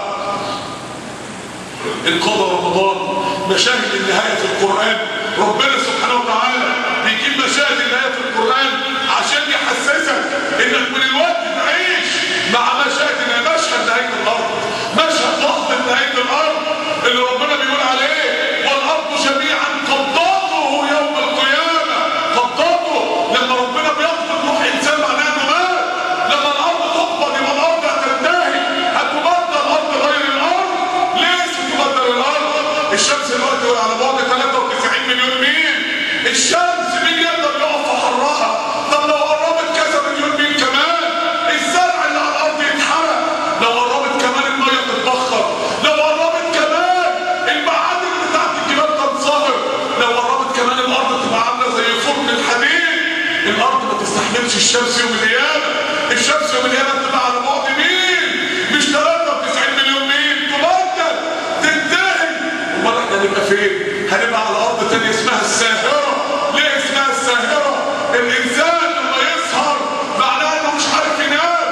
انقضى رمضان، مشاهد النهاية في القرآن. ربنا سبحانه وتعالى بيجيب مشاهد النهاية في القرآن عشان يحسسك انك من الوقت تعيش مع مشاهد نهاية الأرض، مشهد لحظة نهاية الأرض اللي ربنا بيقول عليه والأرض جميعا قبضته يوم القيامة. قبضته لما ربنا بيقبض روح إنسان معناه إنه مات. لما الأرض تقبض يبقى الأرض هتنتهي، هتبدل الأرض غير الأرض. ليه ستبدل الأرض؟ الشمس دلوقتي على بعد 93 مليون ميل. الشمس مين يقدر يقف في حرها؟ طب لو قربت كذا مليون ميل كمان، الزرع اللي على الأرض يتحرق. لو قربت كمان المية تتبخر. لو قربت كمان المعادن بتاعت الجبال تنصهر. لو قربت كمان الأرض تبقى عاملة زي فرن الحديد. الأرض ما تستحملش الشمس يوم القيامة. الشمس يوم القيامة بتبقى على بعد ميل، مش 93 مليون ميل. تبدل، تنتهي. امال احنا هنبقى فين؟ هنبقى على أرض تانية اسمها الساهرة. ليه اسمها الساهرة؟ الإنسان لما يسهر معناه إنه مش عارف ينام.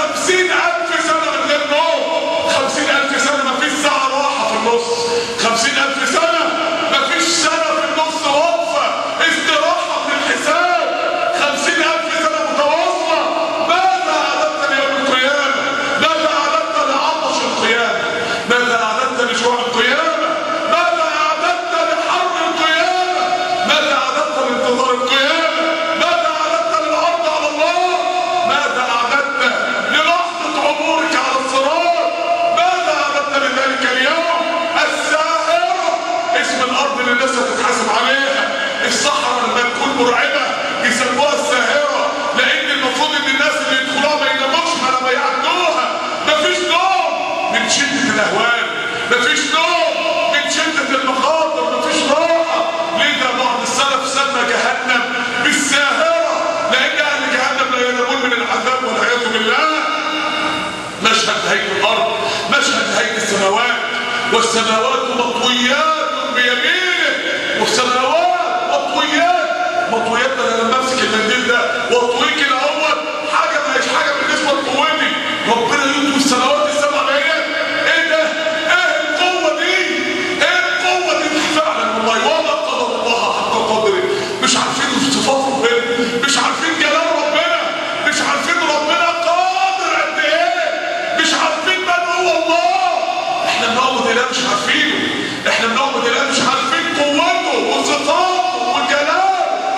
50,000 سنة من غير نوم، 50,000 سنة مفيش ساعة راحة في النص، 50,000 سنة مفيش سنة في النص وقفة استراحة من الحساب، 50,000 سنة متواصلة. ماذا أعددت ليوم القيامة؟ ماذا أعددت لعطش القيامة؟ ماذا أعددت لجوع القيامة؟ ماذا أعددت لحر القيامة؟ ماذا أعددت لانتظار القيامة؟ ماذا أعددت للعرض على الله؟ ماذا أعددت للحظة عبورك على الصراط؟ ماذا أعددت لذلك اليوم؟ الساهرة اسم الأرض اللي الناس هتتحاسب عليها. الصحراء لما تكون مرعبة يسموها الساهرة، لأن المفروض إن الناس اللي يدخلوها ما يناموش على ما يعدوها. مفيش نوم من شدة الأهوال، مفيش نوم من شدة المخاطر، مفيش راحة. لذا بعض السلف سمى جهنم بالساهرة، لأن أهل جهنم لا ينامون من العذاب والعياذ بالله. مشهد نهاية الأرض، مشهد نهاية السماوات، والسماوات مطويات بيمينه، والسماوات مطويات. مطويات أنا لما أمسك المنديل ده وأطويك الأول حاجة ما هيش حاجة بالنسبة لقوتي. ربنا يطوي السماوات السبع ديت. إيه ده؟ إيه القوة دي؟ إيه القوة دي فعلا والله؟ وما قدر الله حق قدره. مش عارفين صفات ربنا، مش عارفين جلال ربنا، مش عارفين ربنا قادر قد إيه، مش عارفين من هو الله. إحنا بنعبد إله مش عارفينه، إحنا بنعبد إله مش عارفين قوته وصفاته وجلاله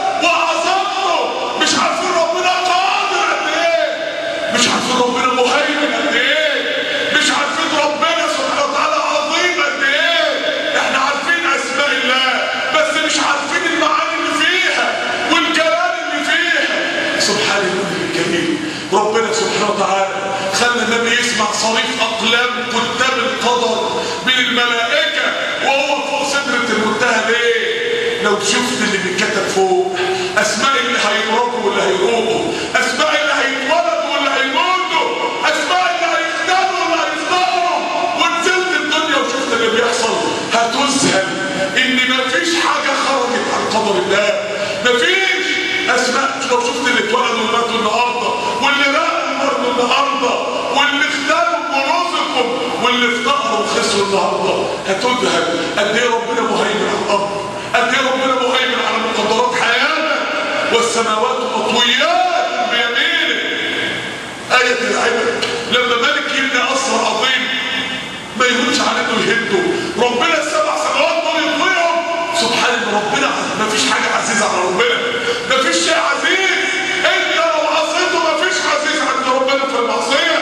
وعظمته. مش عارفين ربنا قادر قد إيه، مش عارفين ربنا مهيمن قد إيه، مش عارفين ربنا سبحانه وتعالى عظيم قد إيه. إحنا عارفين أسماء الله بس مش عارفين المعاني اللي فيها والجلال اللي فيها. سبحان الله الجميل. ربنا سبحانه وتعالى خلى النبي يسمع صريف أقلام كتاب القدر من الملائكة وهو فوق سدرة المنتهى. ليه؟ لو شفت اللي بيتكتب فوق، أسماء اللي هيمرضوا واللي هيروقوا، أسماء اللي هيتولدوا واللي هيموتوا، أسماء اللي هيفتنوا واللي هيفتقروا، ونزلت الدنيا وشفت اللي بيحصل، هتذهل إن مفيش حاجة خرجت عن قدر الله. مفيش أسماء. لو شفت اللي اتولدوا وماتوا النهارده، واللي رقوا برضه النهارده، واللي اختاروا ورزقوا، واللي افتقروا وخسروا النهارده، هتذهل قد ايه ربنا مهيمن على الارض، قد ايه ربنا مهيمن على مقدرات حياتك. والسماوات مطويات بيمينه. آية العبر لما ملك يبني قصر عظيم ما يهونش على انه يهده، ربنا السبع سماوات دول يطويهم. سبحان ربنا، ما فيش حاجه عزيزه على ربنا، ما فيش شيء عزيز. انت لو عصيته ما فيش عزيز عند ربنا في المعصيه.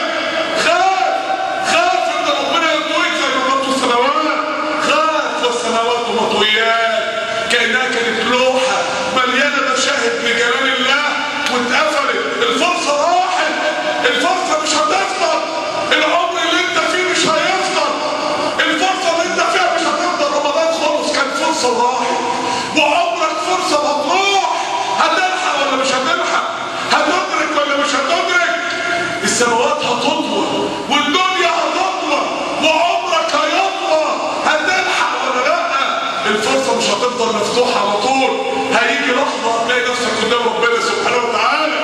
خاف ان ربنا يطويك زي ما طوى السماوات. خاف والسماوات مطويات، كانها كانت لوحه مليانه مشاهد لجلال الله واتقفلت. الفرصه راحت، الفرصه مش هتفضل، العمر اللي انت فيه مش هيفضل، الفرصه اللي انت فيها مش هتفضل. رمضان خلص كانت فرصه وراحت، وعمرك فرصه هتروح. هتلحق ولا مش هتلحق؟ هتدرك ولا مش هتدرك؟ السماوات هتطوى والدنيا هتطوى وعمرك هيطوى. هتلحق ولا لا؟ الفرصه مش هتفضل مفتوحه على طول، هيجي لحظه هتلاقي نفسك قدام ربنا سبحانه وتعالى.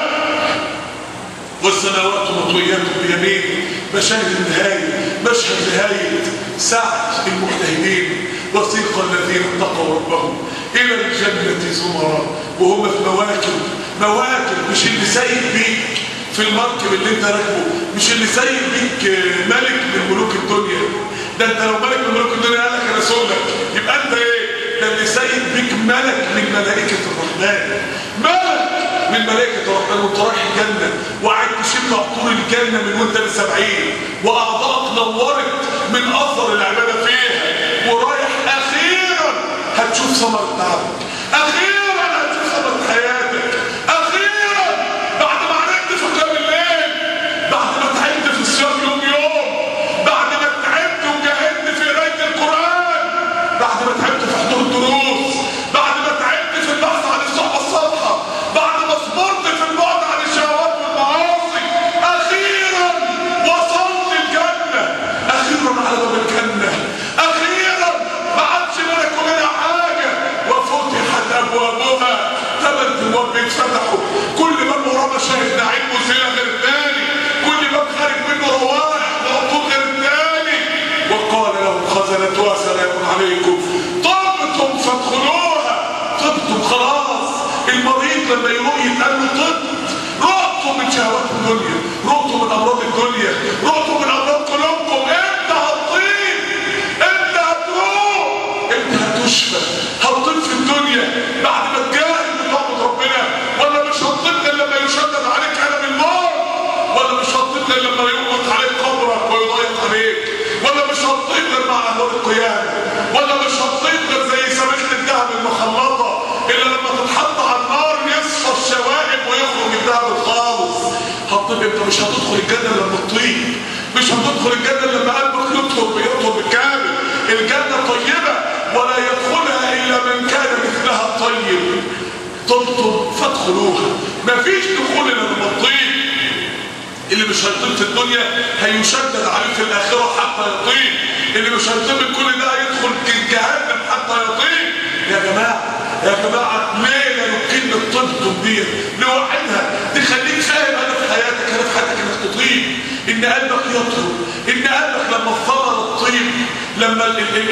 والسماوات مطويات بيمينه. مشاهد النهايه، مشهد نهايه ساعه المجتهدين. وسيق الذين اتقوا ربهم الى الجنه زمرا وهم في مواكب. مش اللي سايق بيك في المركب اللي انت راكبه، مش اللي سايق بيك ملك من ملوك الدنيا. ده انت لو ملك من ملوك الدنيا قال لك انا سلك، يبقى انت ايه؟ ده اللي سايق بيك ملك من ملائكه الرحمن، ملك من ملائكه الرحمن. وانت رايح الجنه وقاعد تشم عطور الجنه من وانت لسبعين، واعضائك نورت من اثر العباده فيها، ورايح اخيرا هتشوف ثمره تعبك، اخيرا هتشوف ثمره حياتك، اخيرا بعد ما عرفت في قيام الليل، بعد ما تعبت في الصيام يوم بعد ما تعبت وجاهدت في قرايه القران، بعد ما تعبت في حضور الدروس، بعد ما تعبت في البحث عن الصحبه الصالحه، بعد ما صبرت في البعد عن الشهوات والمعاصي، اخيرا وصلت الجنه، اخيرا على باب الجنه، اخيرا ما عادش بينك وبينها حاجه، وفتحت ابوابها. 8 ابواب بيتفتحوا، كل باب وراه مشاهد نعيم وزينه غير الثاني، كل باب خارج منه روائح وعطور غير الثاني. وقال لهم خزنتها سلام عليكم طبتم فادخلوها. طبتم خلاص. المريض لما يروح يتقال له طبت، رقتوا من شهوات الدنيا، رقتوا من امراض الدنيا، رقتوا من امراض قلوبكم. انت هتطيب، انت هتروح، انت هتشفى، هتطيب في الدنيا بعد ما تجاهد بطاعة ربنا. ولا مش هتطيب غير لما يشدد عليك قلم الموت، ولا مش هتطيب غير لما يغلق عليك قبرك ويضيق عليك، ولا مش هتطيب غير مع اهوال القيامه، ولا مش هتطيب غير زي سمكه الذهب المخلطه اللي لما تتحط على النار يصفى الشوائب ويخرج الذهب الخالص. هتطيب امتى؟ مش هتدخل الجنه لما تطيب، مش هتدخل الجنه لما قلبك يطلب بالكامل. الجنه طيبه ولا يدخلها الا من كان مثلها طيب. طبتم فادخلوها. مفيش دخول الا لما تطيب. اللي مش هيطيب في الدنيا هيشدد عليه في الاخره حتى يطيب، اللي مش هيطيب كل ده هيدخل جهنم حتى يطيب. يا جماعه ليه لا يمكن طبتم دي لوحدها تخليك فاهم هدف حياتك انك تطيب، ان قلبك يطرب، ان قلبك لما الثمره تطيب، لما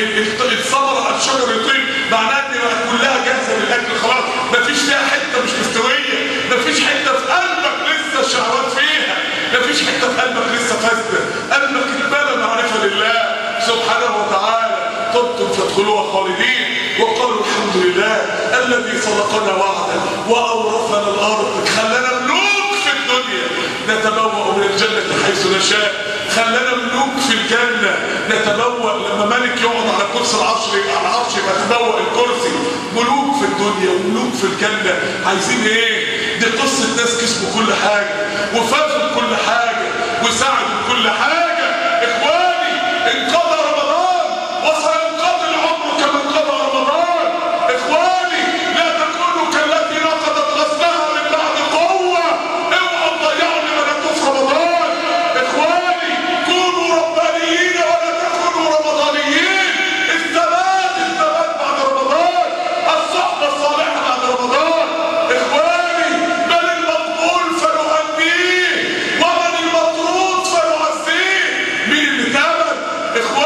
الثمره على الشجر يطيب، معناه ان كلها جاهزه للاكل خلاص، مفيش فيها حته مش مستويه، مفيش حته في قلبك لسه الشهوات فيها، مفيش حته في قلبك لسه فاسده، قلبك اتملى معرفه لله سبحانه وتعالى. طبتم فادخلوها خالدين. وقالوا الحمد لله الذي صدقنا وعده واورثنا الارض. خلانا ملوك في الدنيا نتبوأ من الجنه حيث نشاء، خلانا ملوك في الجنه نتبوأ. لما ملك يقعد على كرسي العرش على العرش يبقى تبوأ الكرسي. ملوك في الدنيا وملوك في الجنه. عايزين ايه؟ دي قصه ناس كسبوا كل حاجه وفازوا بكل حاجه وساعدوا بكل حاجه. اخواني انقضى رمضان وسينقضي العمر كما انقضى رمضان. اخواني لا تكونوا كالتي نقضت غزلها من بعد قوه. اوعوا تضيعوا اللي ملكوه في رمضان. اخواني كونوا ربانيين ولا تكونوا رمضانيين. الثبات بعد رمضان، الصحبه الصالحه بعد رمضان. اخواني من المقبول فنهنيه ومن المطرود فنعزيه. مين اللي تابع؟ اخواني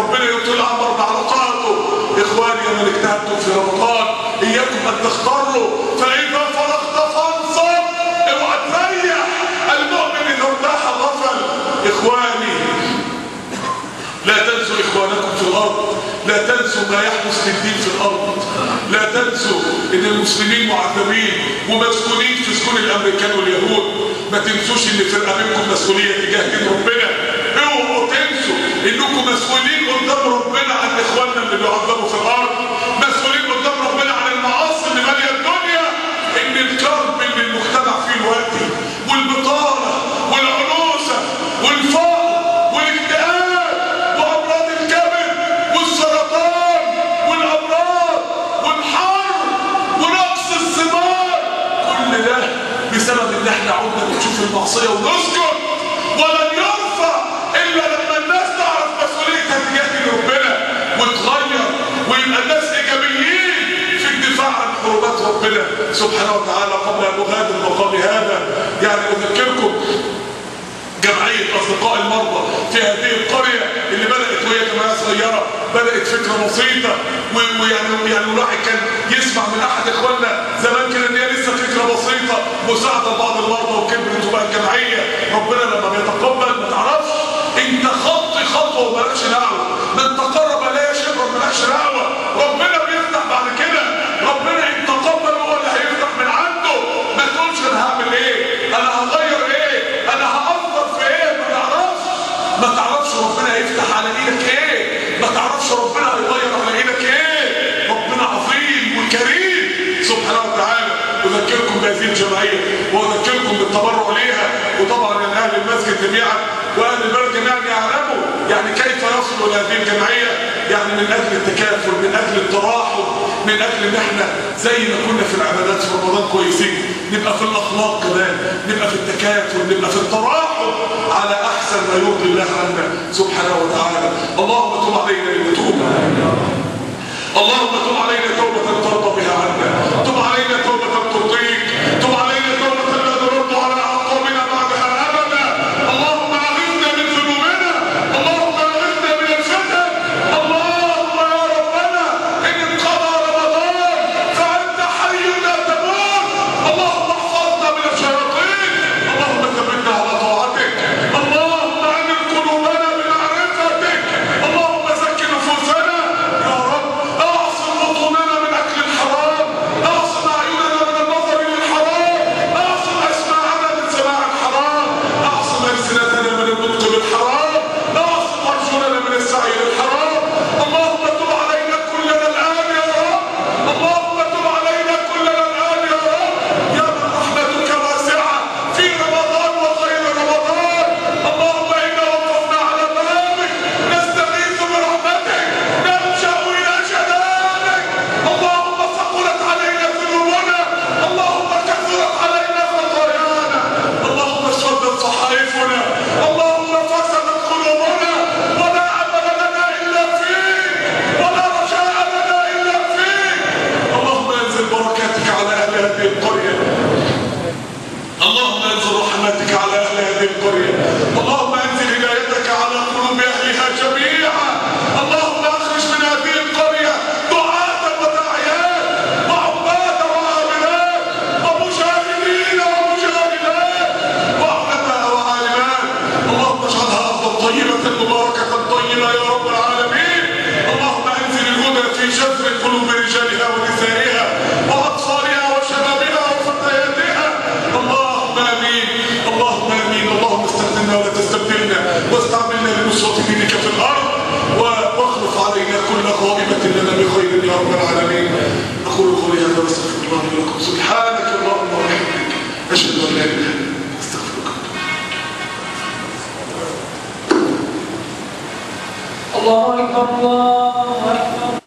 ربنا يطول عمر بعلاقاته. إخواني من اجتهدتم في رمضان إياكم أن تختاروا، فإذا فرغت فانصب، اوعى تريح. المؤمن إذا ارتاح غفل. إخواني لا تنسوا إخوانكم في الأرض، لا تنسوا ما يحدث للدين في الأرض، لا تنسوا إن المسلمين معذبين ومسؤولين في سكون الأمريكان واليهود. ما تنسوش إن فرقة منكم مسؤولية تجاه دين ربنا. اوعوا تنسوا إنكم مسؤولين قدام ربنا عن إخواننا اللي بيعذبوا في الأرض، مسؤولين قدام ربنا عن المعاصي اللي مالية الدنيا. إن الكرب اللي المجتمع فيه دلوقتي والبطالة والعنوسة والفقر والاكتئاب وأمراض الكبد والسرطان والأمراض والحر ونقص الثمار، كل ده بسبب إن احنا عدنا بنشوف المعصية ونسكت. ولن يرفع إلا لما الناس تعرف مسؤوليتها تجاه ربنا وتغير ويبقى الناس إيجابيين في الدفاع عن حرمات ربنا سبحانه وتعالى. قبل أن أغادر مقامي هذا يعني أذكركم جمعية أصدقاء المرضى في هذه القرية اللي بدأت وهي جمعية صغيرة، بدأت فكرة بسيطة ويعني الواحد كان يسمع من أحد إخواننا زمان كده إن هي لسه فكرة بسيطة مساعدة بعض المرضى وكبرت وبقت جمعية. ربنا لما بيتقبل ما تعرفش أنت خطوة ومالكش دعوة، من تقرب إليه شبرا مالكش دعوة. ربنا بيفتح بعد كده، ربنا إن تقبل هو اللي هيفتح من عنده. ما تقولش أنا هعمل إيه؟ أنا هغير إيه؟ أنا هأثر في إيه؟ ما تعرفش ربنا هيفتح على إيدك إيه؟ ما تعرفش ربنا هيغير على إيدك إيه؟ ربنا عظيم وكريم سبحانه وتعالى. أذكركم بهذه الجمعية وأذكركم بالتبرع ليها، وطبعا من أهل المسجد جميعا وأهل البلد جميعا يعلموا يعني كيف يصلوا إلى هذه الجمعية، يعني من أجل التكافل، من أجل التراحم، من أجل إن إحنا زي ما كنا في العبادات في رمضان كويسين نبقى في الأخلاق كمان، نبقى في التكافل، نبقى في التراحم على أحسن ما يرضي الله عنا سبحانه وتعالى. اللهم تب علينا لنتوب، اللهم تب علينا توبة ترضى بها عنا، تب علينا توبة ترضيك، تب علينا توبة لا نرد على أعقابنا بعدها أبدا. اللهم أغثنا من ذنوبنا، اللهم أغثنا من الفتن. اللهم يا ربنا إن انقضى رمضان فأنت حي لا تموت. اللهم احفظنا من الشياطين، اللهم ثبتنا على طاعتك، اللهم أنر قلوبنا بمعرفتك، اللهم زك نفوسنا يا رب. اعصم بطوننا من اكل الحرام، اعصم اعيننا من النظر للحرام، اعصم اسماعنا من سماع الحرام، اعصم السنتنا من النطق بالحرام، اعصم ارجلنا من السعي للحرام. اللهم تب علينا كلنا الان يا رب، اللهم تب علينا كلنا الان يا رب، يا من رحمتك واسعه في رمضان وغير رمضان. اللهم انا وقفنا على بابك نستغيث برحمتك، نلجا الى جلالك. اللهم ثقلت علينا ذنوبنا، اللهم كثرت علينا خطايانا، اللهم اسودت صحائفنا، اللهم فسدت قلوبنا، ولا امل لنا الا فيك، ولا رجاء لنا الا فيك. اللهم انزل بركاتك على اهل هذه القريه، اللهم انزل رحمتك على اهل هذه القريه، اللهم انزل هدايتك على قلوب اهلها جميعا. اللهم اخرج من هذه القريه دعاة وداعيات وعباد وعاملات ومجاهدين ومجاهدات وعلماء وعالمات. اللهم اجعلها ارضا طيبه مباركه طيبه يا رب العالمين. اللهم انزل الهدى في جذر قلوب رجالها ونسائها واطفالها وشبابها وفتياتها. اللهم امين، اللهم امين. اللهم استخدمنا ولا تستبدلنا، واستعملنا لنصرة دينك في الارض، واخلف علينا كل غائبة لنا بخير يا رب العالمين. اقول قولي هذا واستغفر الله لي ولكم. سبحانك اللهم وبحمدك، اشهد ان لا اله الا انت، استغفرك. الله اكبر، الله اكبر.